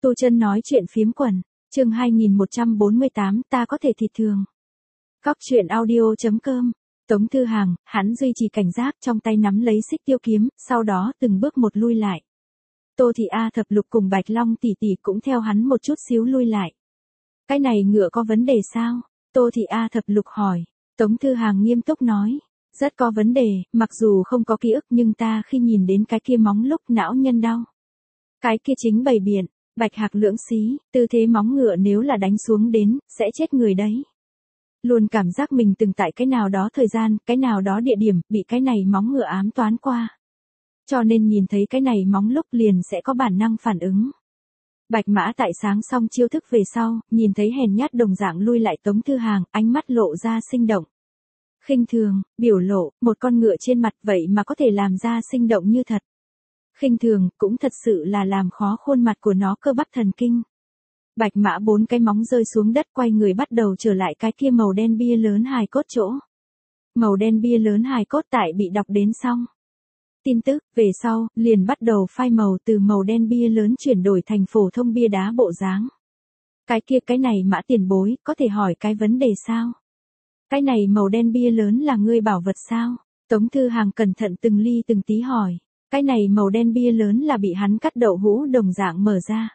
Tu Chân nói chuyện phiếm quần, chương 2148, ta có thể thịt thường. Góc truyện audio.com. Tống Thư Hàng, hắn duy trì cảnh giác, trong tay nắm lấy xích tiêu kiếm, sau đó từng bước một lui lại. Tô Thị A Thập Lục cùng Bạch Long tỷ tỷ cũng theo hắn một chút xíu lui lại. Cái này ngựa có vấn đề sao? Tô Thị A Thập Lục hỏi. Tống Thư Hàng nghiêm túc nói. Rất có vấn đề, mặc dù không có ký ức nhưng ta khi nhìn đến cái kia móng lúc não nhân đau. Cái kia chính bày biện, bạch hạc lưỡng xí, tư thế móng ngựa nếu là đánh xuống đến, sẽ chết người đấy. Luôn cảm giác mình từng tại cái nào đó thời gian, cái nào đó địa điểm, bị cái này móng ngựa ám toán qua. Cho nên nhìn thấy cái này móng lúc liền sẽ có bản năng phản ứng. Bạch Mã tại sáng xong chiêu thức về sau, nhìn thấy hèn nhát đồng dạng lui lại Tống Thư Hàng, ánh mắt lộ ra sinh động. Khinh thường, biểu lộ, một con ngựa trên mặt vậy mà có thể làm ra sinh động như thật. Khinh thường, cũng thật sự là làm khó khuôn mặt của nó cơ bắp thần kinh. Bạch Mã 4 cái móng rơi xuống đất, quay người bắt đầu trở lại cái kia màu đen bia lớn hài cốt chỗ. Màu đen bia lớn hài cốt tại bị đọc đến xong. Tin tức, về sau, liền bắt đầu phai màu từ màu đen bia lớn chuyển đổi thành phổ thông bia đá bộ dáng. Cái này Mã tiền bối, có thể hỏi cái vấn đề sao? Cái này màu đen bia lớn là ngươi bảo vật sao? Tống Thư Hàng cẩn thận từng ly từng tí hỏi. Cái này màu đen bia lớn là bị hắn cắt đậu hũ đồng dạng mở ra.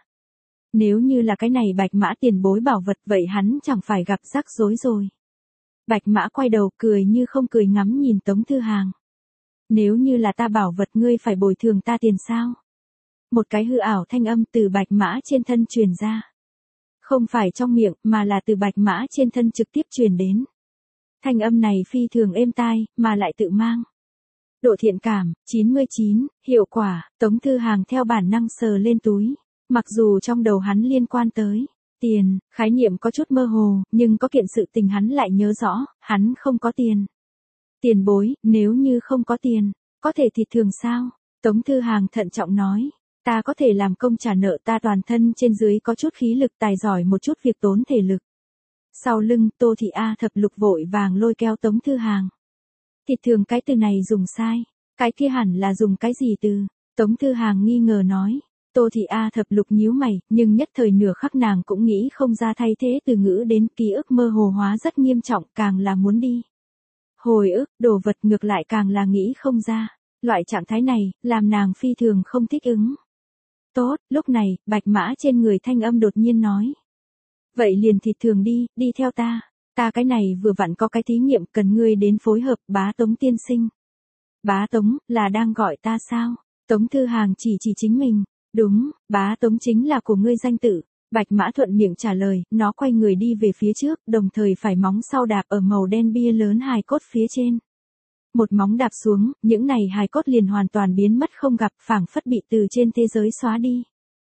Nếu như là cái này Bạch Mã tiền bối bảo vật vậy hắn chẳng phải gặp rắc rối rồi. Bạch Mã quay đầu cười như không cười ngắm nhìn Tống Thư Hàng. Nếu như là ta bảo vật ngươi phải bồi thường ta tiền sao? Một cái hư ảo thanh âm từ Bạch Mã trên thân truyền ra. Không phải trong miệng mà là từ Bạch Mã trên thân trực tiếp truyền đến. Thanh âm này phi thường êm tai, mà lại tự mang độ thiện cảm, 99, hiệu quả. Tống Thư Hàng theo bản năng sờ lên túi. Mặc dù trong đầu hắn liên quan tới tiền, khái niệm có chút mơ hồ, nhưng có kiện sự tình hắn lại nhớ rõ, hắn không có tiền. Tiền bối, nếu như không có tiền, có thể thịt thường sao? Tống Thư Hàng thận trọng nói. Ta có thể làm công trả nợ, ta toàn thân trên dưới có chút khí lực, tài giỏi một chút việc tốn thể lực. Sau lưng, Tô Thị A Thập Lục vội vàng lôi kéo Tống Thư Hàng. Thịt thường cái từ này dùng sai, cái kia hẳn là dùng cái gì từ? Tống Thư Hàng nghi ngờ nói. Tô Thị A Thập Lục nhíu mày, nhưng nhất thời nửa khắc nàng cũng nghĩ không ra thay thế từ ngữ đến, ký ức mơ hồ hóa rất nghiêm trọng, càng là muốn đi. Hồi ức, đồ vật ngược lại càng là nghĩ không ra. Loại trạng thái này, làm nàng phi thường không thích ứng. Tốt, lúc này, Bạch Mã trên người thanh âm đột nhiên nói. Vậy liền thịt thường đi, đi theo ta. Ta cái này vừa vặn có cái thí nghiệm cần ngươi đến phối hợp, Bá Tống tiên sinh. Bá Tống, là đang gọi ta sao? Tống Thư Hàng chỉ chính mình. Đúng, Bá Tống chính là của ngươi danh tự. Bạch Mã thuận miệng trả lời, nó quay người đi về phía trước, đồng thời phải móng sau đạp ở màu đen bia lớn hài cốt phía trên. Một móng đạp xuống, những này hài cốt liền hoàn toàn biến mất không gặp, phảng phất bị từ trên thế giới xóa đi.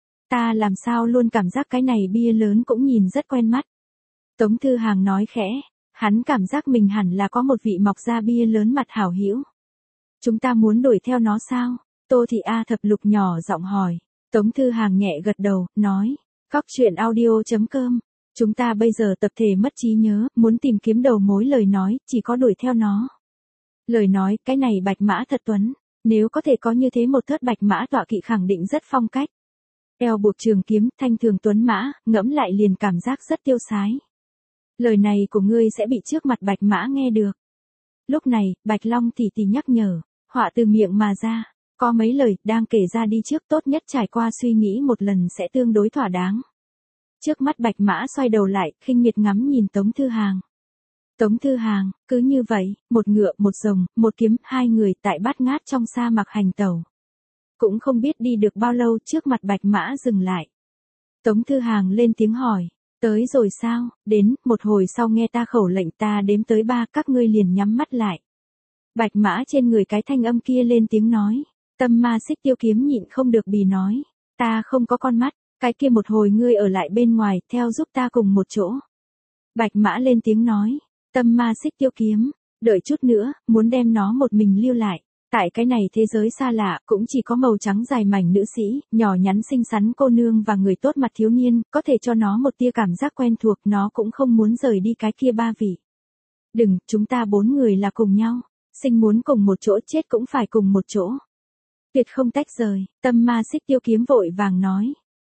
Ta làm sao luôn cảm giác cái này bia lớn cũng nhìn rất quen mắt. Tống Thư Hàng nói khẽ, hắn cảm giác mình hẳn là có một vị mọc ra bia lớn mặt hảo hữu. Chúng ta muốn đuổi theo nó sao? Tô Thị A Thập Lục nhỏ giọng hỏi. Tống Thư Hàng nhẹ gật đầu, nói. Góc truyện audio.com. Chúng ta bây giờ tập thể mất trí nhớ, muốn tìm kiếm đầu mối lời nói, chỉ có đuổi theo nó. Lời nói, cái này Bạch Mã thật tuấn. Nếu có thể có như thế một thớt Bạch Mã tọa kỵ khẳng định rất phong cách. Eo buộc trường kiếm, thanh thường tuấn mã, ngẫm lại liền cảm giác rất tiêu sái. Lời này của ngươi sẽ bị trước mặt Bạch Mã nghe được. Lúc này, Bạch Long tỷ tỷ nhắc nhở, họa từ miệng mà ra. Có mấy lời, đang kể ra đi trước, tốt nhất trải qua suy nghĩ một lần sẽ tương đối thỏa đáng. Trước mắt Bạch Mã xoay đầu lại, khinh miệt ngắm nhìn Tống Thư Hàng. Tống Thư Hàng, cứ như vậy, một ngựa, một rồng, một kiếm, hai người tại bát ngát trong sa mạc hành tẩu. Cũng không biết đi được bao lâu, trước mặt Bạch Mã dừng lại. Tống Thư Hàng lên tiếng hỏi, tới rồi sao? Đến, một hồi sau nghe ta khẩu lệnh, ta đếm tới 3, các ngươi liền nhắm mắt lại. Bạch Mã trên người cái thanh âm kia lên tiếng nói. Tâm Ma Xích Tiêu Kiếm nhịn không được bì nói, ta không có con mắt, cái kia một hồi ngươi ở lại bên ngoài, theo giúp ta cùng một chỗ. Bạch Mã lên tiếng nói, Tâm Ma Xích Tiêu Kiếm, đợi chút nữa, muốn đem nó một mình lưu lại. Tại cái này thế giới xa lạ, cũng chỉ có màu trắng dài mảnh nữ sĩ, nhỏ nhắn xinh xắn cô nương và người tốt mặt thiếu niên, có thể cho nó một tia cảm giác quen thuộc, nó cũng không muốn rời đi cái kia 3 vị. Đừng, chúng ta 4 người là cùng nhau, sinh muốn cùng một chỗ, chết cũng phải cùng một chỗ. Tuyệt không tách rời, Tâm Ma Xích Tiêu Kiếm vội vàng nói.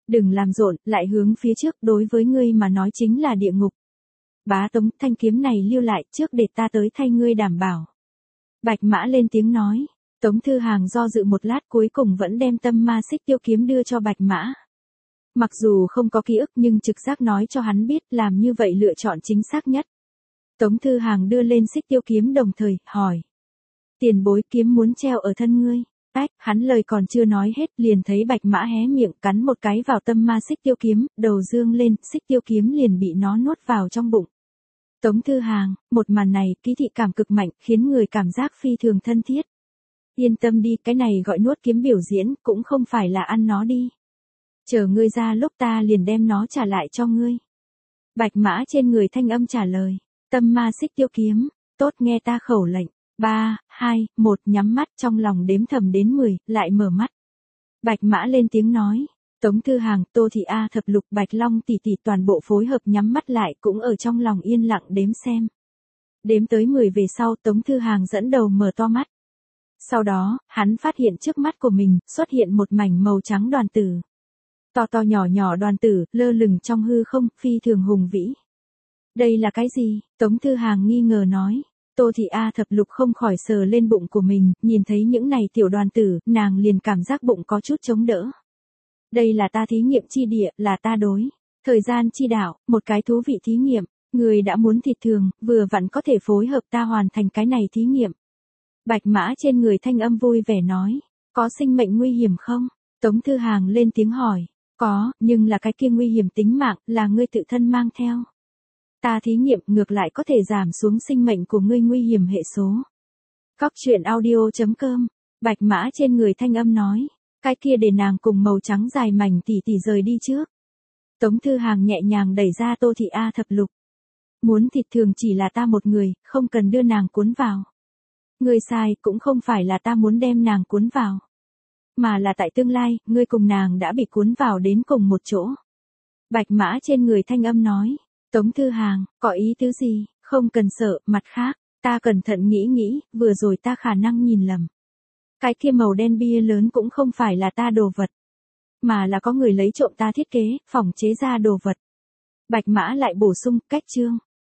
Đừng làm rộn, lại hướng phía trước, đối với ngươi mà nói chính là địa ngục. Bá Tống, thanh kiếm này lưu lại trước để ta tới thay ngươi đảm bảo. Bạch Mã lên tiếng nói. Tống Thư Hàng do dự một lát cuối cùng vẫn đem tâm ma xích tiêu kiếm đưa cho Bạch Mã. Mặc dù không có ký ức nhưng trực giác nói cho hắn biết làm như vậy lựa chọn chính xác nhất. Tống Thư Hàng đưa lên xích tiêu kiếm đồng thời, hỏi. Tiền bối, kiếm muốn treo ở thân ngươi. Hắn lời còn chưa nói hết liền thấy Bạch Mã hé miệng cắn một cái vào tâm ma xích tiêu kiếm, đầu dương lên, xích tiêu kiếm liền bị nó nuốt vào trong bụng. Tống Thư Hàng, một màn này, ký thị cảm cực mạnh, khiến người cảm giác phi thường thân thiết. Yên tâm đi, cái này gọi nuốt kiếm biểu diễn, cũng không phải là ăn nó đi. Chờ ngươi ra lúc ta liền đem nó trả lại cho ngươi. Bạch Mã trên người thanh âm trả lời. Tâm ma xích tiêu kiếm, tốt nghe ta khẩu lệnh. 3, 2, 1 nhắm mắt trong lòng đếm thầm đến 10, lại mở mắt. Bạch Mã lên tiếng nói. Tống Thư Hàng, Tô Thị A Thập Lục, Bạch Long tỷ tỷ toàn bộ phối hợp nhắm mắt lại cũng ở trong lòng yên lặng đếm xem. Đếm tới 10 về sau Tống Thư Hàng dẫn đầu mở to mắt. Sau đó, hắn phát hiện trước mắt của mình xuất hiện một mảnh màu trắng đoàn tử. To to nhỏ nhỏ đoàn tử, lơ lửng trong hư không, phi thường hùng vĩ. Đây là cái gì? Tống Thư Hàng nghi ngờ nói. Tô Thị A Thập Lục không khỏi sờ lên bụng của mình, nhìn thấy những này tiểu đoàn tử, nàng liền cảm giác bụng có chút chống đỡ. Đây là ta thí nghiệm chi địa, là ta đối. Thời gian chi đạo, một cái thú vị thí nghiệm. Người đã muốn thịt thường, vừa vặn có thể phối hợp ta hoàn thành cái này thí nghiệm. Bạch Mã trên người thanh âm vui vẻ nói. Có sinh mệnh nguy hiểm không? Tống Thư Hàng lên tiếng hỏi. Có, nhưng là cái kia nguy hiểm tính mạng, là ngươi tự thân mang theo. Ta thí nghiệm ngược lại có thể giảm xuống sinh mệnh của ngươi nguy hiểm hệ số. Cóc truyện audio.com. Bạch Mã trên người thanh âm nói. Cái kia để nàng cùng màu trắng dài mảnh tỉ tỉ rời đi trước. Tống Thư Hàng nhẹ nhàng đẩy ra Tô Thị A Thập Lục. Muốn thịt thường chỉ là ta một người, không cần đưa nàng cuốn vào. Ngươi sai, cũng không phải là ta muốn đem nàng cuốn vào. Mà là tại tương lai, ngươi cùng nàng đã bị cuốn vào đến cùng một chỗ. Bạch Mã trên người thanh âm nói. Tống Thư Hàng, có ý tứ gì? Không cần sợ, mặt khác, ta cẩn thận nghĩ, vừa rồi ta khả năng nhìn lầm. Cái kia màu đen bia lớn cũng không phải là ta đồ vật. Mà là có người lấy trộm ta thiết kế, phỏng chế ra đồ vật. Bạch Mã lại bổ sung, cách chương.